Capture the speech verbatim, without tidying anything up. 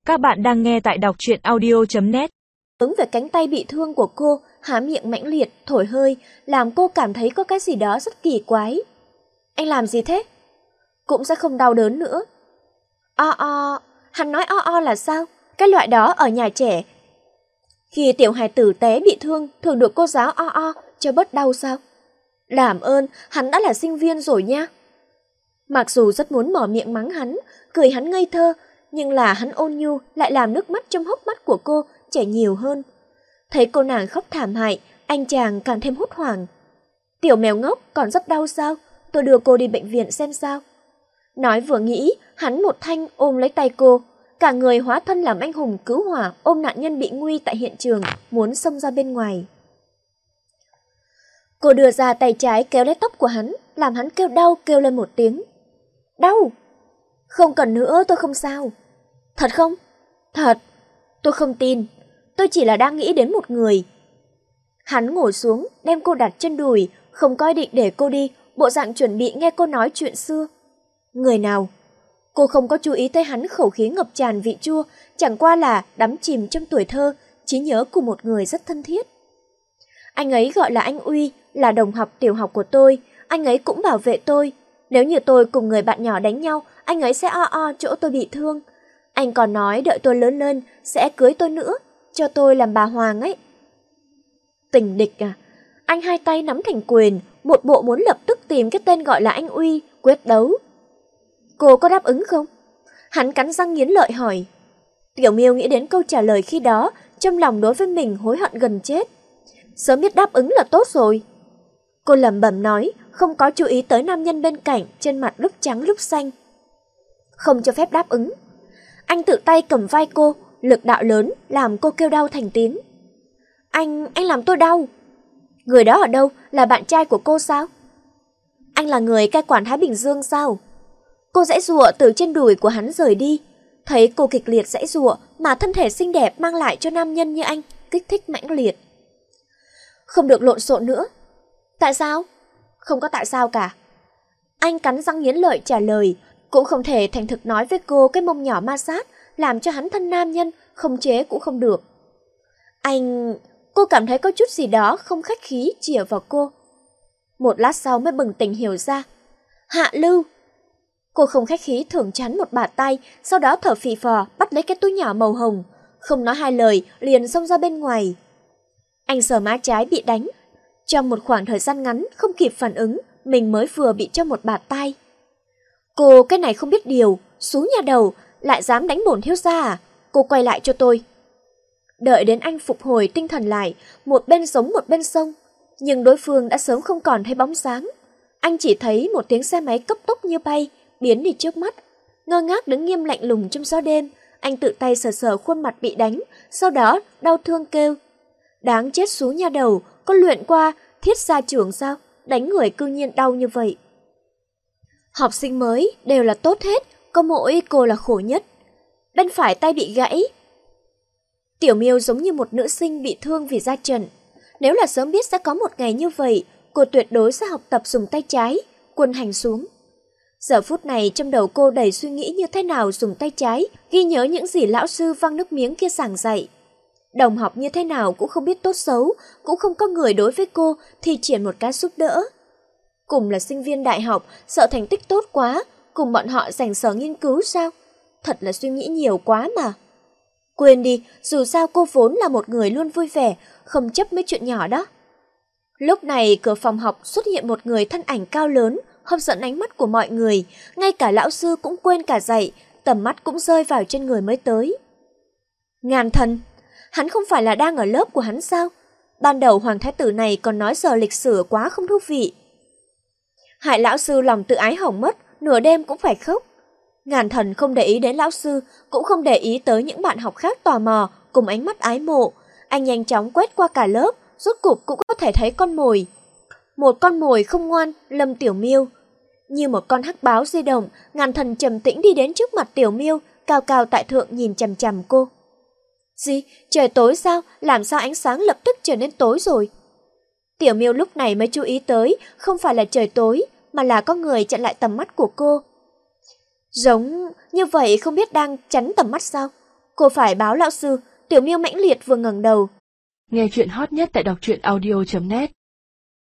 Các bạn đang nghe tại đọc truyện audio chấm net. Ứng về cánh tay bị thương của cô, há miệng mãnh liệt, thổi hơi, làm cô cảm thấy có cái gì đó rất kỳ quái. Anh làm gì thế? Cũng sẽ không đau đớn nữa. O o, hắn nói o o là sao? Cái loại đó ở nhà trẻ. Khi tiểu hài tử té bị thương, thường được cô giáo o o cho bớt đau sao? Làm ơn, hắn đã là sinh viên rồi nha. Mặc dù rất muốn mở miệng mắng hắn, cười hắn ngây thơ, nhưng là hắn ôn nhu lại làm nước mắt trong hốc mắt của cô chảy nhiều hơn. Thấy cô nàng khóc thảm hại, anh chàng càng thêm hốt hoảng. Tiểu mèo ngốc, còn rất đau sao? Tôi đưa cô đi bệnh viện xem sao. Nói vừa nghĩ, hắn một thanh ôm lấy tay cô, cả người hóa thân làm anh hùng cứu hỏa ôm nạn nhân bị nguy tại hiện trường, muốn xông ra bên ngoài. Cô đưa ra tay trái kéo lấy tóc của hắn, làm hắn kêu đau kêu lên một tiếng. Đau! Không cần nữa, tôi không sao. Thật không? Thật. Tôi không tin. Tôi chỉ là đang nghĩ đến một người. Hắn ngồi xuống, đem cô đặt trên đùi, không có ý định để cô đi, bộ dạng chuẩn bị nghe cô nói chuyện xưa. Người nào? Cô không có chú ý tới hắn khẩu khí ngập tràn vị chua, chẳng qua là đắm chìm trong tuổi thơ, trí nhớ của một người rất thân thiết. Anh ấy gọi là anh Uy, là đồng học tiểu học của tôi, anh ấy cũng bảo vệ tôi. Nếu như tôi cùng người bạn nhỏ đánh nhau, anh ấy sẽ o o chỗ tôi bị thương. Anh còn nói đợi tôi lớn lên, sẽ cưới tôi nữa, cho tôi làm bà Hoàng ấy. Tình địch à? Anh hai tay nắm thành quyền, một bộ muốn lập tức tìm cái tên gọi là anh Uy, quyết đấu. Cô có đáp ứng không? Hắn cắn răng nghiến lợi hỏi. Tiểu Miêu nghĩ đến câu trả lời khi đó, trong lòng đối với mình hối hận gần chết. Sớm biết đáp ứng là tốt rồi. Cô lẩm bẩm nói, không có chú ý tới nam nhân bên cạnh, trên mặt lúc trắng lúc xanh. Không cho phép đáp ứng. Anh tự tay cầm vai cô, lực đạo lớn, làm cô kêu đau thành tiếng. Anh, anh làm tôi đau. Người đó ở đâu, là bạn trai của cô sao? Anh là người cai quản Thái Bình Dương sao? Cô giãy giụa từ trên đùi của hắn rời đi. Thấy cô kịch liệt giãy giụa mà thân thể xinh đẹp mang lại cho nam nhân như anh, kích thích mãnh liệt. Không được lộn xộn nữa. Tại sao? Không có tại sao cả. Anh cắn răng nghiến lợi trả lời, cũng không thể thành thực nói với cô cái mông nhỏ ma sát, làm cho hắn thân nam nhân, không chế cũng không được. Anh... Cô cảm thấy có chút gì đó không khách khí chìa vào cô. Một lát sau mới bừng tỉnh hiểu ra. Hạ Lưu! Cô không khách khí thưởng chắn một bạt tay, sau đó thở phì phò bắt lấy cái túi nhỏ màu hồng. Không nói hai lời, liền xông ra bên ngoài. Anh sờ má trái bị đánh. Trong một khoảng thời gian ngắn không kịp phản ứng, mình mới vừa bị cho một bạt tay. Cô cái này không biết điều, xú nhà đầu, lại dám đánh bổn thiếu gia à? Cô quay lại cho tôi. Đợi đến anh phục hồi tinh thần lại, một bên sống một bên sông, nhưng đối phương đã sớm không còn thấy bóng sáng. Anh chỉ thấy một tiếng xe máy cấp tốc như bay, biến đi trước mắt. Ngơ ngác đứng nghiêm lạnh lùng trong gió đêm, anh tự tay sờ sờ khuôn mặt bị đánh, sau đó đau thương kêu. Đáng chết xú nhà đầu, có luyện qua thiết gia trưởng sao, đánh người cư nhiên đau như vậy. Học sinh mới đều là tốt hết, có mỗi cô là khổ nhất. Bên phải tay bị gãy. Tiểu Miêu giống như một nữ sinh bị thương vì ra trận. Nếu là sớm biết sẽ có một ngày như vậy, cô tuyệt đối sẽ học tập dùng tay trái, quân hành xuống. Giờ phút này trong đầu cô đầy suy nghĩ như thế nào dùng tay trái, ghi nhớ những gì lão sư văng nước miếng kia giảng dạy. Đồng học như thế nào cũng không biết tốt xấu, cũng không có người đối với cô thì triển một cái giúp đỡ. Cùng là sinh viên đại học, sợ thành tích tốt quá, cùng bọn họ dành sở nghiên cứu sao? Thật là suy nghĩ nhiều quá mà. Quên đi, dù sao cô vốn là một người luôn vui vẻ, không chấp mấy chuyện nhỏ đó. Lúc này cửa phòng học xuất hiện một người thân ảnh cao lớn, hấp dẫn ánh mắt của mọi người, ngay cả lão sư cũng quên cả dạy, tầm mắt cũng rơi vào trên người mới tới. Ngàn Thần, hắn không phải là đang ở lớp của hắn sao? Ban đầu hoàng thái tử này còn nói giờ lịch sử quá không thú vị. Hại lão sư lòng tự ái hỏng mất, nửa đêm cũng phải khóc. Ngàn Thần không để ý đến lão sư, cũng không để ý tới những bạn học khác tò mò, cùng ánh mắt ái mộ. Anh nhanh chóng quét qua cả lớp, rốt cục cũng có thể thấy con mồi. Một con mồi không ngoan, Lâm Tiểu Miêu. Như một con hắc báo di động, Ngàn Thần trầm tĩnh đi đến trước mặt Tiểu Miêu, cao cao tại thượng nhìn chằm chằm cô. Gì? Trời tối sao? Làm sao ánh sáng lập tức trở nên tối rồi? Tiểu Miêu lúc này mới chú ý tới, không phải là trời tối, mà là có người chặn lại tầm mắt của cô. Giống như vậy không biết đang chắn tầm mắt sao? Cô phải báo lão sư. Tiểu Miêu mãnh liệt vừa ngẩng đầu. Nghe chuyện hot nhất tại đọc truyện audio chấm net